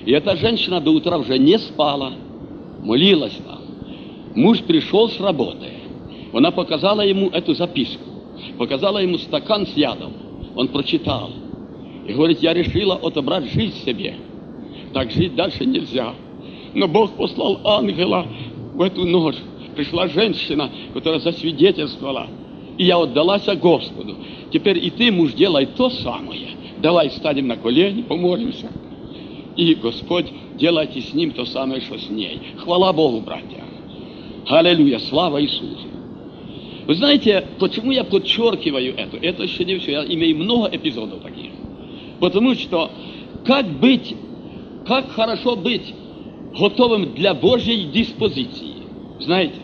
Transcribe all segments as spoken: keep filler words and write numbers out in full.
И эта женщина до утра уже не спала, молилась там. Муж пришел с работы. Она показала ему эту записку, показала ему стакан с ядом. Он прочитал и говорит: я решила отобрать жизнь себе. Так жить дальше нельзя. Но Бог послал ангела в эту ночь. Пришла женщина, которая засвидетельствовала. И я отдалась Господу. Теперь и ты, муж, делай то самое. Давай встанем на колени, помолимся. И Господь, делайте с ним то самое, что с ней. Хвала Богу, братья. Аллилуйя, слава Иисусу. Вы знаете, почему я подчеркиваю это? Это еще не все. Я имею много эпизодов таких. Потому что как быть, как хорошо быть готовым для Божьей диспозиции. Знаете,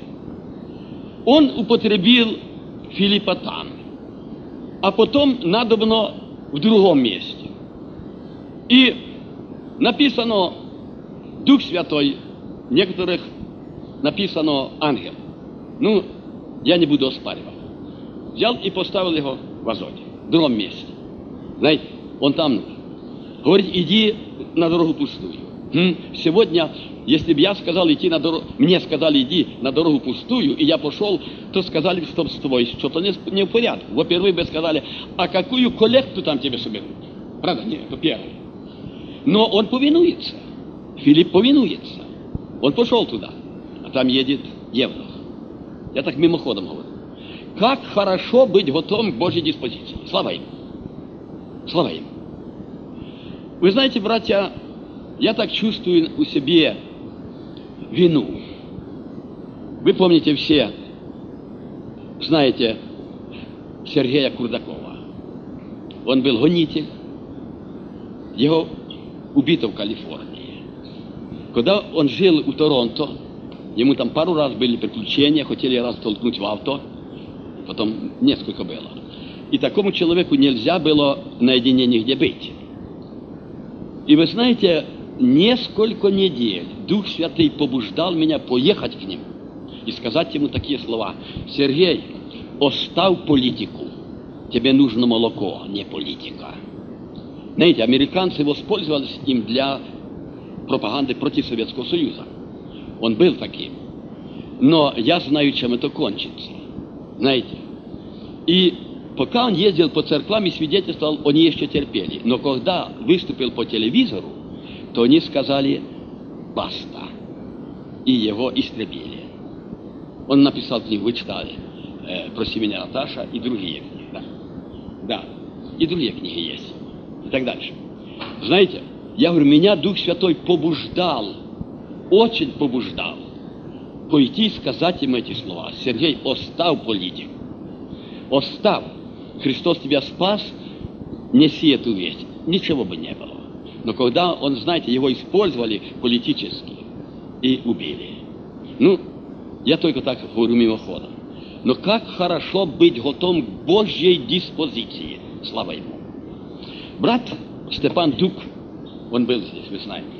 он употребил Филиппа там, а потом надобно в другом месте. И написано Дух Святой, некоторых написано ангел. Ну, я не буду оспаривать. Взял и поставил его в Азоте, в другом месте. Знаете, он там говорит: иди на дорогу пустую. Хм? Сегодня, если бы я сказал идти на дорогу, мне сказали иди на дорогу пустую, и я пошел, то сказали, что с тобой что-то не, не в порядке. Во-первых, бы сказали: а какую коллекту там тебе соберут? Правда? Нет, это первое. Но он повинуется. Филипп повинуется. Он пошел туда, а там едет Евнух. Я так мимоходом говорю. Как хорошо быть готовым к Божьей диспозиции. Слава им. Слава им. Вы знаете, братья, я так чувствую у себя вину. Вы помните все, знаете Сергея Курдакова. Он был гонитель. Его убито в Калифорнии. Когда он жил у Торонто, ему там пару раз были приключения, хотели раз толкнуть в авто, потом несколько было. И такому человеку нельзя было наедине нигде быть. И вы знаете, несколько недель Дух Святый побуждал меня поехать к нему и сказать ему такие слова: Сергей, оставь политику, тебе нужно молоко, не политика. Знаете, американцы воспользовались им для пропаганды против Советского Союза. Он был таким. Но я знаю, чем это кончится. Знаете. И пока он ездил по церквам и свидетельствовал, они еще терпели. Но когда выступил по телевизору, то они сказали «баста». И его истребили. Он написал книгу, вы читали, э, «Проси меня, Наташа», и другие книги. Да. да, и другие книги есть. И так дальше. Знаете, я говорю, меня Дух Святой побуждал, очень побуждал пойти и сказать им эти слова. Сергей, оставь политику. Оставь. Христос тебя спас, неси эту весть. Ничего бы не было. Но когда он, знаете, его использовали политически и убили. Ну, я только так говорю мимоходом. Но как хорошо быть готовым к Божьей диспозиции. Слава ему. Брат Степан Дук, он был здесь, вы знаете.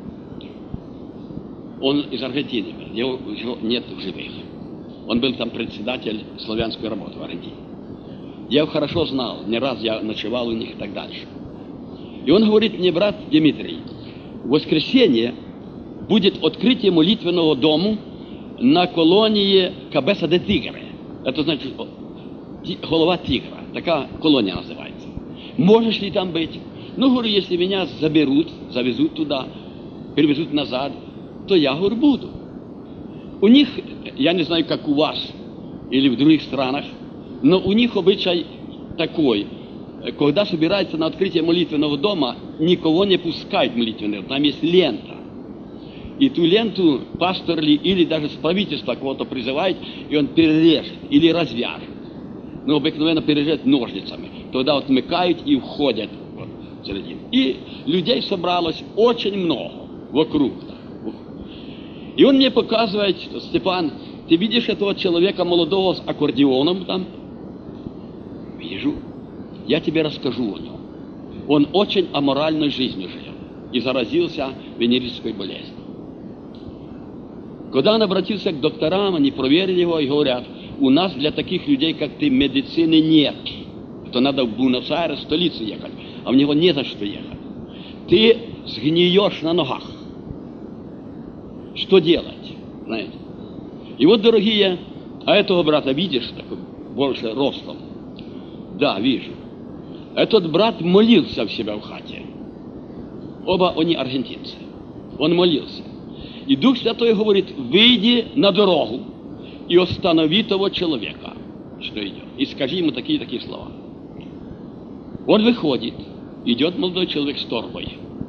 Он из Аргентины был, его, его нет в живых. Он был там председатель славянской работы в Аргентине. Я его хорошо знал, не раз я ночевал у них и так дальше. И он говорит мне: брат Дмитрий, в воскресенье будет открытие молитвенного дома на колонии Кабеса де Тигре. Это значит голова тигра, такая колония называется. Можешь ли там быть? Ну, говорю, если меня заберут, завезут туда, перевезут назад, то я, говорю, буду. У них, я не знаю, как у вас или в других странах, но у них обычай такой: когда собирается на открытие молитвенного дома, никого не пускают в молитвенный дом, там есть лента. И ту ленту пастор ли, или даже с правительства кого-то призывает, и он перережет или развяжет. Но обыкновенно перережет ножницами. Тогда отмыкают и входят вот, в середину. И людей собралось очень много вокруг. И он мне показывает: Степан, ты видишь этого человека молодого с аккордеоном там? Вижу. Я тебе расскажу о нем. Он очень аморальной жизнью жил и заразился венерической болезнью. Когда он обратился к докторам, они проверили его и говорят: у нас для таких людей, как ты, медицины нет. То надо в Буэнос-Айрес, столицу ехать, а в него не за что ехать. Ты сгниешь на ногах. Что делать? Знаете? И вот, дорогие, а этого брата видишь, такой больше ростом? Да, вижу. Этот брат молился в себя в хате. Оба они аргентинцы. Он молился. И Дух Святой говорит: выйди на дорогу и останови того человека, что идет. И скажи ему такие-такие слова. Он выходит, идет молодой человек с торбой.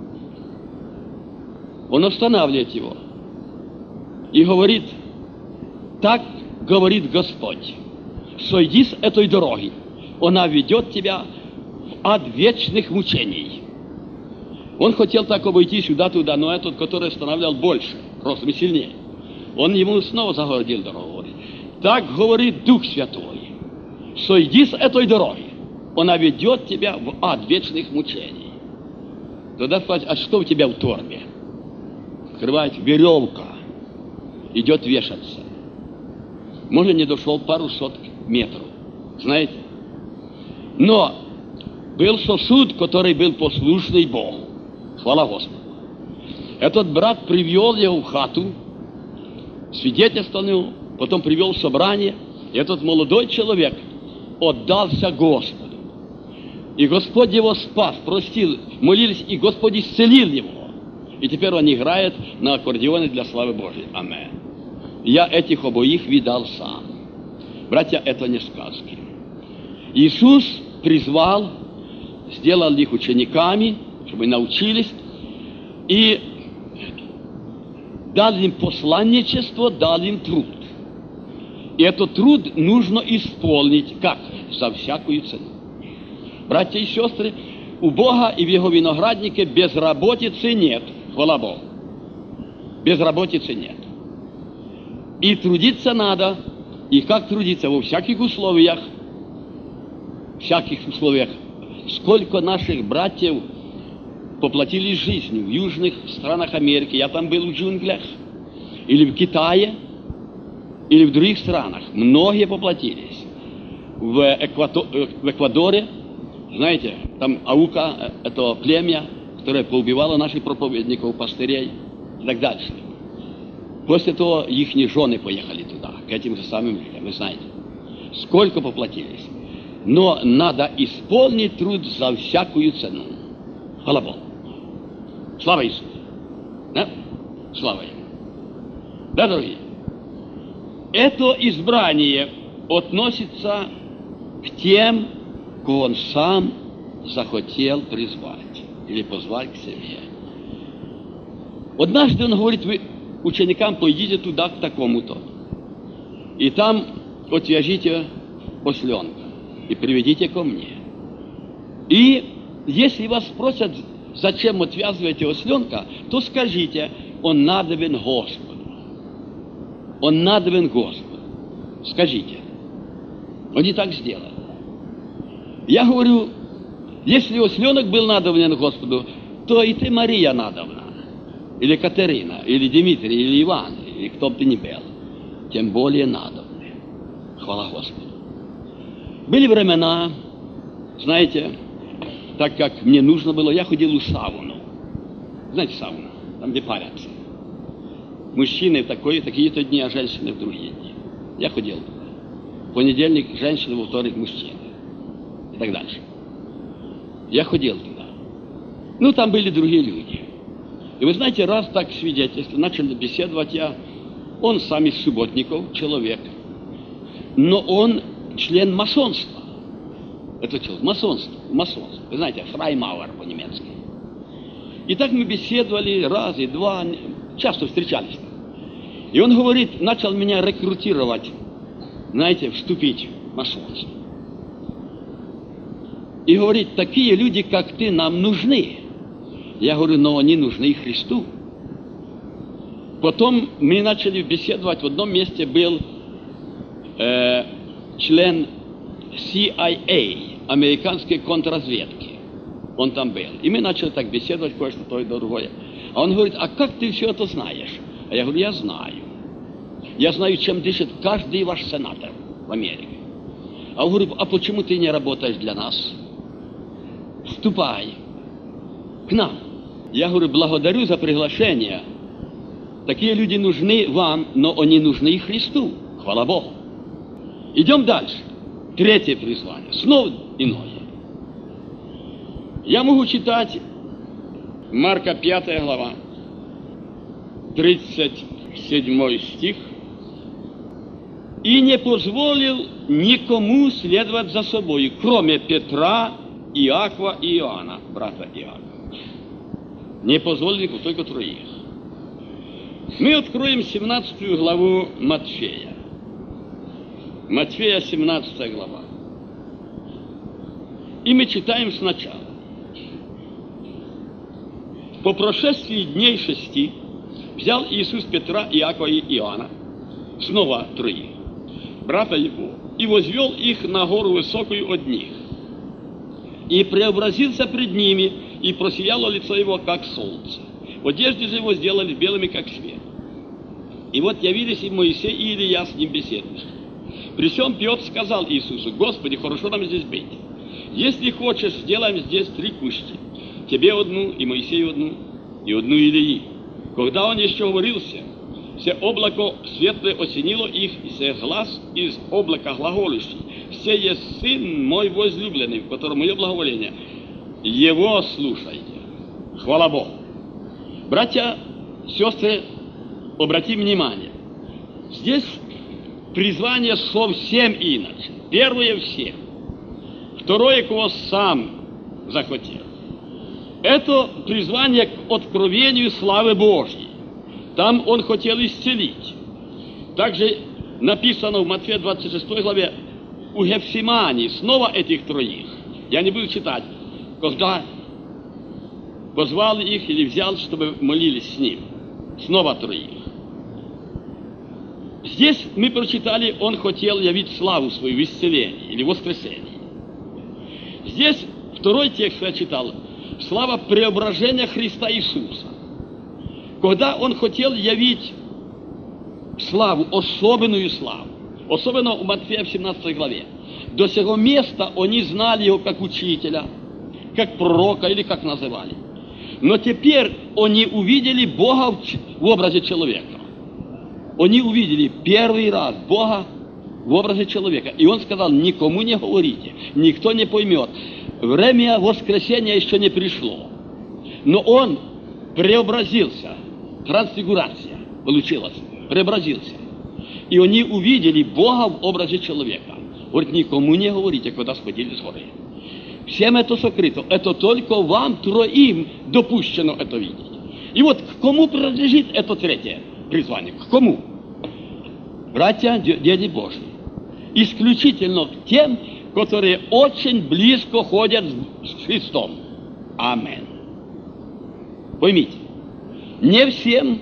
Он останавливает его и говорит: так говорит Господь, сойди с этой дороги, она ведет тебя в ад вечных мучений. Он хотел так обойти сюда-туда, но этот, который останавливал больше, ростом и сильнее, он ему снова загородил дорогу. Говорит: так говорит Дух Святой, сойди с этой дороги, она ведет тебя в ад вечных мучений. Тогда спросит: а что у тебя в торбе? Открывает: веревка, идет вешаться. Может, не дошел пару сот метров, знаете. Но был сосуд, который был послушный Богу. Хвала Господу. Этот брат привел его в хату, свидетельствовал ему, потом привел в собрание. И этот молодой человек отдался Господу. И Господь его спас, простил, молились, и Господь исцелил его. И теперь он играет на аккордеоне для славы Божьей. Аминь. Я этих обоих видал сам. Братья, это не сказки. Иисус призвал, сделал их учениками, чтобы научились, и дал им посланничество, дал им труд. И этот труд нужно исполнить. Как? За всякую цену. Братья и сестры, у Бога и в Его винограднике безработицы нет. Хвала Богу. Безработицы нет. И трудиться надо. И как трудиться? Во всяких условиях. всяких условиях. Сколько наших братьев поплатились жизнью в южных странах Америки. Я там был в джунглях. Или в Китае. Или в других странах. Многие поплатились. В, Эквато... в Эквадоре, знаете, там Аука, это племя, которое поубивало наших проповедников, пастырей и так дальше. После того их жены поехали туда, к этим же самым людям, вы знаете. Сколько поплатились. Но надо исполнить труд за всякую цену. Хвала Богу. Слава Иисусу. Да? Слава Ему. Да, дорогие? Это избрание относится к тем, кого Он сам захотел призвать или позвать к себе. Однажды Он говорит вы, ученикам: пойдите туда, к такому-то, и там отвяжите осленка и приведите ко мне. И если вас спросят, зачем отвязываете осленка, то скажите: он надобен Господу. Он надобен Господу. Скажите. Они так сделали. Я говорю, если осленок был надобен Господу, то и ты, Мария, надобна. Или Катерина, или Дмитрий, или Иван, или кто бы ты ни был. Тем более надобны. Хвала Господу. Были времена, знаете, так как мне нужно было, я ходил в сауну. Знаете сауну? Там, где парятся. Мужчины в такой, такие-то дни, а женщины в другие дни. Я ходил туда. В понедельник женщины, во вторник мужчины. И так дальше. Я ходил туда. Ну, там были другие люди. И вы знаете, раз так свидетельство, начали беседовать я. Он сам из субботников, человек. Но он член масонства. Это что? Масонство. Масонство. Вы знаете, Фраймауэр по-немецки. И так мы беседовали раз и два, часто встречались. И он говорит, начал меня рекрутировать, знаете, вступить в масонство. И говорит, такие люди, как ты, нам нужны. Я говорю, но они нужны и Христу. Потом мы начали беседовать, в одном месте был э, член си ай эй, американской контрразведки. Он там был. И мы начали так беседовать, кое-что то и другое. А он говорит, а как ты все это знаешь? А я говорю, я знаю. Я знаю, чем дышит каждый ваш сенатор в Америке. А он говорит, а почему ты не работаешь для нас? Вступай к нам. Я говорю, благодарю за приглашение. Такие люди нужны вам, но они нужны и Христу. Хвала Богу. Идем дальше. Третье призвание. Снова иное. Я могу читать Марка пятая глава, тридцать седьмой стих. «И не позволил никому следовать за собой, кроме Петра, Иакова и Иоанна, брата Иакова». Не позволил никому, только троих. Мы откроем семнадцатую главу Матфея. Матфея, семнадцатая глава. И мы читаем сначала. «По прошествии дней шести взял Иисус Петра, Иакова и Иоанна, снова троих, брата его, и возвел их на гору высокую от них, и преобразился пред ними, и просияло лицо его, как солнце. Одежды же его сделали белыми, как свет. И вот явились и Моисей, и Илия с ним беседующие. При всем Петр сказал Иисусу: Господи, хорошо нам здесь быть. Если хочешь, сделаем здесь три кущи. Тебе одну, и Моисею одну, и одну Илии. Когда он еще говорился, все облако светлое осенило их, и все глаз из облака глаголющий: «Все есть Сын мой возлюбленный, в котором мое благоволение. Его слушайте». Хвала Богу. Братья, сестры, обратим внимание. Здесь призвание совсем иначе. Первое — всем. Второе, кого сам захотел. Это призвание к откровению славы Божьей. Там он хотел исцелить. Также написано в Матфея двадцать шестой главе у Гефсимании снова этих троих. Я не буду читать. Когда позвал их или взял, чтобы молились с ним. Снова троих. Здесь мы прочитали, он хотел явить славу свою в исцелении или воскресении. Здесь второй текст я читал. Слава преображения Христа Иисуса. Когда он хотел явить славу, особенную славу, особенно у Матфея в семнадцатой главе, до сего места они знали его как учителя, как пророка или как называли. Но теперь они увидели Бога в образе человека. Они увидели первый раз Бога в образе человека. И он сказал: никому не говорите, никто не поймет. Время воскресения еще не пришло. Но он преобразился. Трансфигурация получилась. Преобразился. И они увидели Бога в образе человека. Говорит: никому не говорите, когда сходили с горы. Всем это сокрыто. Это только вам троим допущено это видеть. И вот к кому принадлежит это третье призвание? К кому? Братья, дети Божьи. Исключительно к тем, которые очень близко ходят с Христом. Аминь. Поймите, не всем,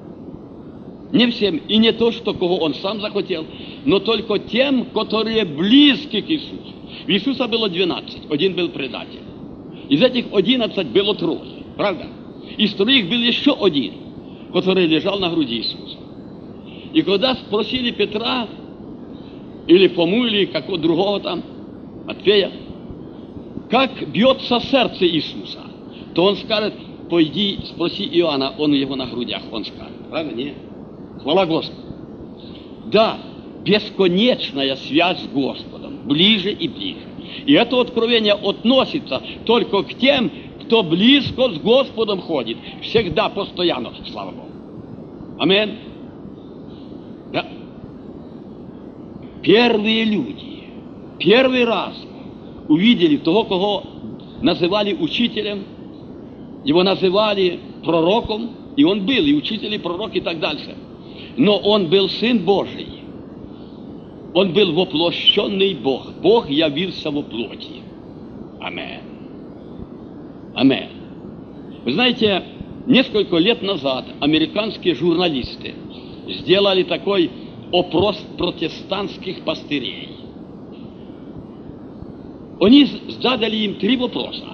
не всем, и не то, что кого он сам захотел, но только тем, которые близки к Иисусу. В Иисуса было двенадцать, один был предатель. Из этих одиннадцати было трое, правда? Из троих был еще один, который лежал на груди Иисуса. И когда спросили Петра, или Фому, или какого другого там, Матфея, как бьется сердце Иисуса, то он скажет: пойди, спроси Иоанна, он его на грудях, он скажет. Правда? Нет? Хвала Господу. Да, бесконечная связь с Господом, ближе и ближе. И это откровение относится только к тем, кто близко с Господом ходит, всегда, постоянно, слава Богу. Аминь. Да. Первые люди, первый раз увидели того, кого называли учителем, его называли пророком, и он был и учитель, и пророк, и так дальше. Но он был Сын Божий. Он был воплощенный Бог. Бог явился во плоти. Аминь. Аминь. Вы знаете, несколько лет назад американские журналисты сделали такой опрос протестантских пастырей. Они задали им три вопроса.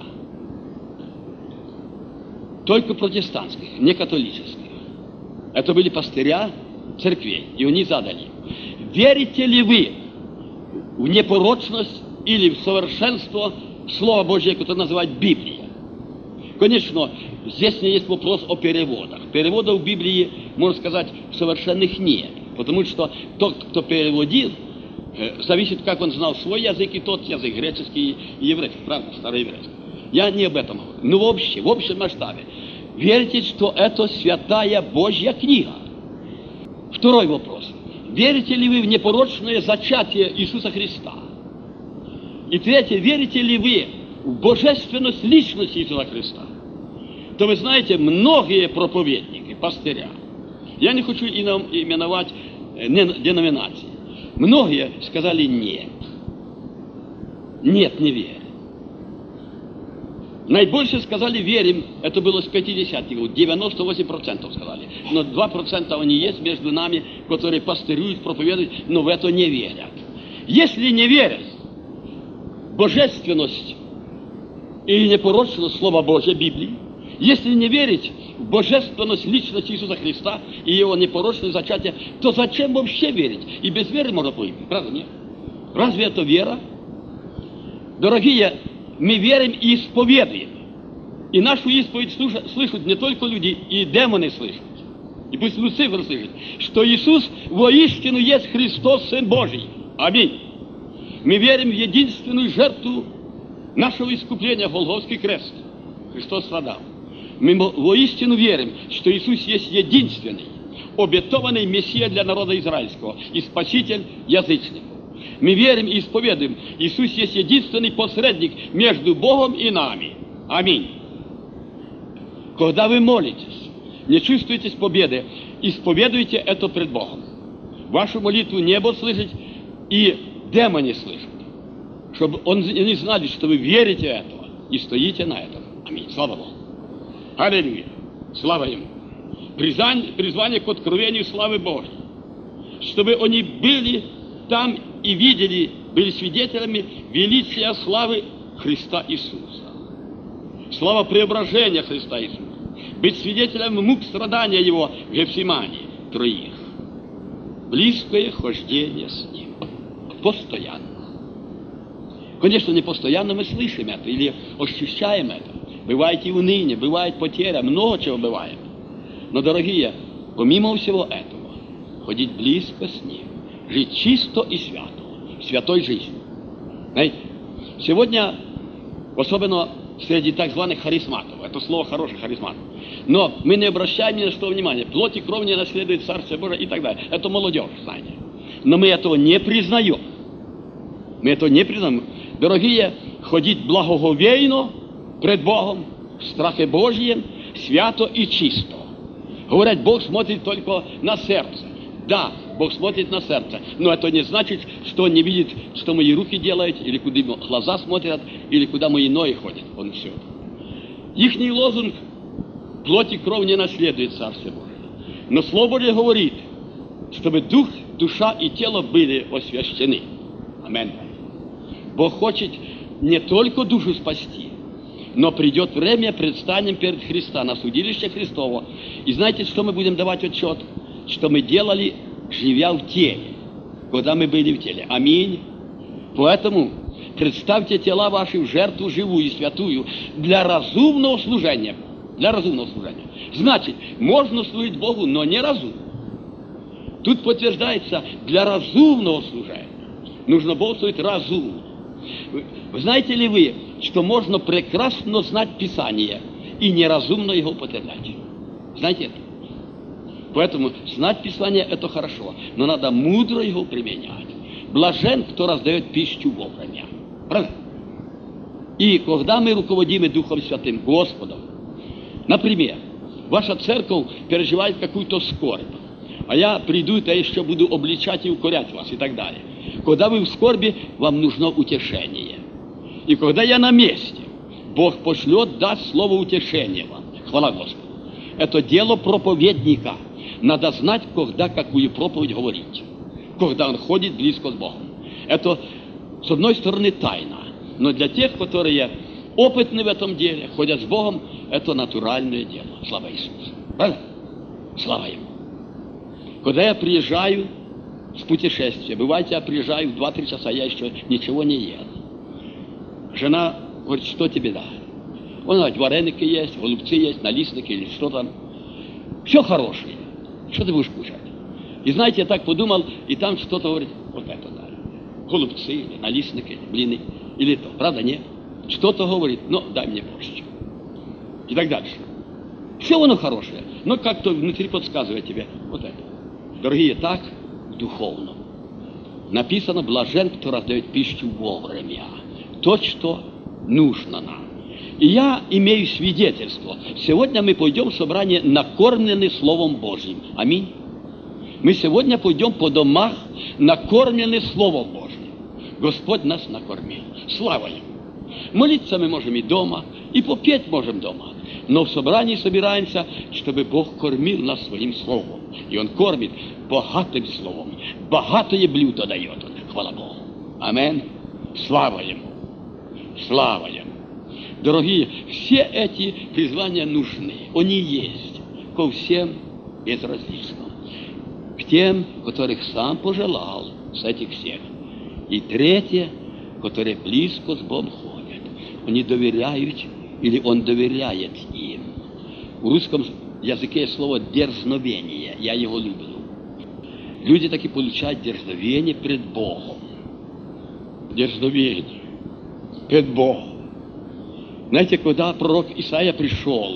Только протестантских, не католических. Это были пастыря церквей. И они задали: верите ли вы в непорочность или в совершенство Слова Божьего, которое называют Библия? Конечно, здесь не есть вопрос о переводах. Переводов в Библии, можно сказать, совершенных нет. Потому что тот, кто переводил, зависит, как он знал свой язык и тот язык, греческий и еврейский, правда, староеврейский. Я не об этом говорю. Но в общем, в общем масштабе. Верите, что это святая Божья книга? Второй вопрос. Верите ли вы в непорочное зачатие Иисуса Христа? И третье. Верите ли вы в божественность личности Иисуса Христа? То вы знаете, многие проповедники, пастыря, я не хочу именовать деноминации, многие сказали нет. Нет, не верю. Наибольше сказали верим, это было с пятидесятых, девяносто восемь процентов сказали. Но два процента они есть между нами, которые пастырюют, проповедуют, но в это не верят. Если не верят в божественность и непорочность Слова Божьего Библии, если не верить в божественность личности Иисуса Христа и Его непорочное зачатие, то зачем вообще верить? И без веры можно погибнуть, правда нет? Разве это вера? Дорогие, мы верим и исповедуем. И нашу исповедь слушают, слышат не только люди, и демоны слышат. И пусть Люцифер слышит, что Иисус воистину есть Христос, Сын Божий. Аминь. Мы верим в единственную жертву нашего искупления, Голгофский крест. Христос страдал. Мы воистину верим, что Иисус есть единственный, обетованный Мессия для народа израильского и Спаситель язычников. Мы верим и исповедуем, Иисус есть единственный посредник между Богом и нами. Аминь. Когда вы молитесь, не чувствуете победы, исповедуйте это пред Богом. Вашу молитву небо слышит и демоны слышат. Чтобы они знали, что вы верите в это и стоите на этом. Аминь. Слава Богу. Аллилуйя. Слава Ему. Призвание, призвание к откровению славы Божьей. Чтобы они были там и видели, были свидетелями величия славы Христа Иисуса. Слава преображения Христа Иисуса. Быть свидетелем мук страдания Его в Гефсимании. Троих. Близкое хождение с Ним. Постоянно. Конечно, не постоянно мы слышим это или ощущаем это. Бывает и уныние, бывает потеря, много чего бывает. Но, дорогие, помимо всего этого, ходить близко с Ним, жить чисто и свято, святой жизнью. Знаете, сегодня, особенно среди так званых харизматов, это слово хорошее, харизмат, но мы не обращаем ни на что внимания, плоть и кровь не наследует Царствие Божие и так далее. Это молодежь, знаете. Но мы этого не признаем. Мы этого не признаем. Дорогие, ходить благоговейно пред Богом, в страхе Божьем, свято и чисто. Говорят, Бог смотрит только на сердце. Да, Бог смотрит на сердце, но это не значит, что Он не видит, что мои руки делают, или куда глаза смотрят, или куда мои ноги ходят. Он все. Ихний лозунг «Плоть и кровь не наследует Царствие Божие». Но Слово Божие говорит, чтобы дух, душа и тело были освящены. Аминь. Бог хочет не только душу спасти, но придет время, предстанем перед Христа, на судилище Христово. И знаете, что мы будем давать отчет? Что мы делали, живя в теле, когда мы были в теле. Аминь. Поэтому представьте тела ваши в жертву живую и святую для разумного служения. Для разумного служения. Значит, можно служить Богу, но не разумно. Тут подтверждается, для разумного служения нужно Богу служить разумно. Вы знаете ли вы, что можно прекрасно знать Писание и неразумно его употреблять? Знаете это? Поэтому знать Писание это хорошо, но надо мудро его применять. Блажен, кто раздает пищу вовремя. Правда? И когда мы руководимы Духом Святым, Господом, например, ваша церковь переживает какую-то скорбь, а я приду, и я еще буду обличать и укорять вас и так далее. Когда вы в скорби, вам нужно утешение. И когда я на месте, Бог пошлет, даст слово утешения вам. Хвала Господу. Это дело проповедника. Надо знать, когда какую проповедь говорить. Когда он ходит близко с Богом. Это, с одной стороны, тайна. Но для тех, которые опытны в этом деле, ходят с Богом, это натуральное дело. Слава Иисусу. Правда? Слава Ему. Когда я приезжаю с путешествия, бывает, я приезжаю в два-три часа, я еще ничего не ел. Жена говорит, что тебе дать? Вон, знаете, вареники есть, голубцы есть, налистники или что там. Все хорошее. Что ты будешь кушать? И знаете, я так подумал, и там что-то говорит, вот это да. Голубцы, или налистники, или блины, или то. Правда, нет? Что-то говорит, но дай мне борщ. И так дальше. Все оно хорошее, но как-то внутри подсказывает тебе вот это. Дорогие, так духовно. Написано, блажен, кто раздает пищу вовремя. То, что нужно нам. И я имею свидетельство. Сегодня мы пойдем в собрание, накормлены Словом Божьим. Аминь. Мы сегодня пойдем по домах, накормлены Словом Божьим. Господь нас накормил. Слава Ему. Молиться мы можем и дома, и попеть можем дома. Но в собрании собираемся, чтобы Бог кормил нас своим Словом. И Он кормит богатым Словом. Богатое блюдо дает Он. Хвала Богу. Аминь. Слава Ему. Слава Ему. Дорогие, все эти призвания нужны. Они есть. Ко всем безразлично. К тем, которых сам пожелал, с этих всех. И третье, которые близко с Богом ходят. Они доверяют, или Он доверяет им. В русском языке есть слово «дерзновение». Я его люблю. Люди таки получают дерзновение пред Богом. Дерзновение пред Богом. Знаете, когда пророк Исаия пришел,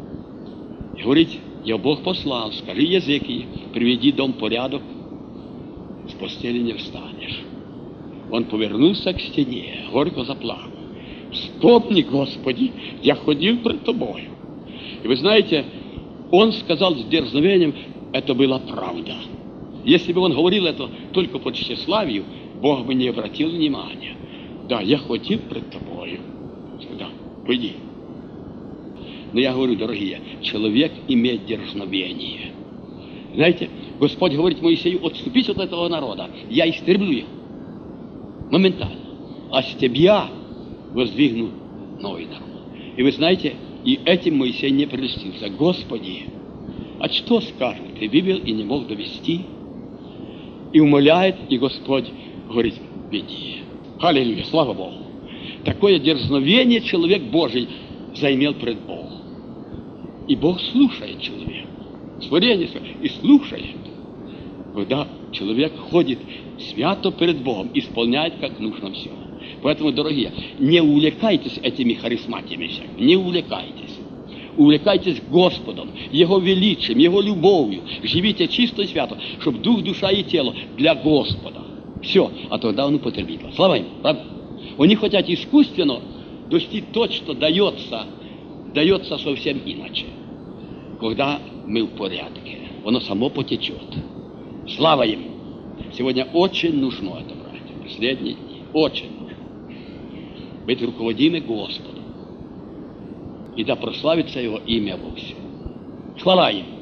и говорит, я Бог послал, скажи Езекии, приведи дом в порядок, с постели не встанешь. Он повернулся к стене, горько заплакал. Вспомни, Господи, я ходил пред Тобою. И вы знаете, он сказал с дерзновением, это была правда. Если бы он говорил это только по тщеславию, Бог бы не обратил внимания. Да, я ходил пред Тобою. Да, пойди. Но я говорю, дорогие, человек имеет дерзновение. Знаете, Господь говорит Моисею, отступись от этого народа, я истреблю их. Моментально. А с тебя воздвигну новый народ. И вы знаете, и этим Моисей не прелестился. Господи, а что скажут? Ты вывел и не мог довести? И умоляет, и Господь говорит, веди. Аллилуйя, слава Богу. Такое дерзновение человек Божий заимел пред Богом. И Бог слушает человека. Творение и слушает. Когда человек ходит свято перед Богом, исполняет как нужно все. Поэтому, дорогие, не увлекайтесь этими харизматиями всякими. Не увлекайтесь. Увлекайтесь Господом, Его величием, Его любовью. Живите чисто и свято, чтобы дух, душа и тело для Господа. Все, а тогда Он употребит вас. Слава им, правда? Они хотят искусственно достичь то, что дается, дается совсем иначе. Когда мы в порядке, оно само потечет. Слава Ему! Сегодня очень нужно это, братья, в последние дни. Очень нужно. Быть руководимы Господом. И да прославится Его имя во всем. Хвала Ему!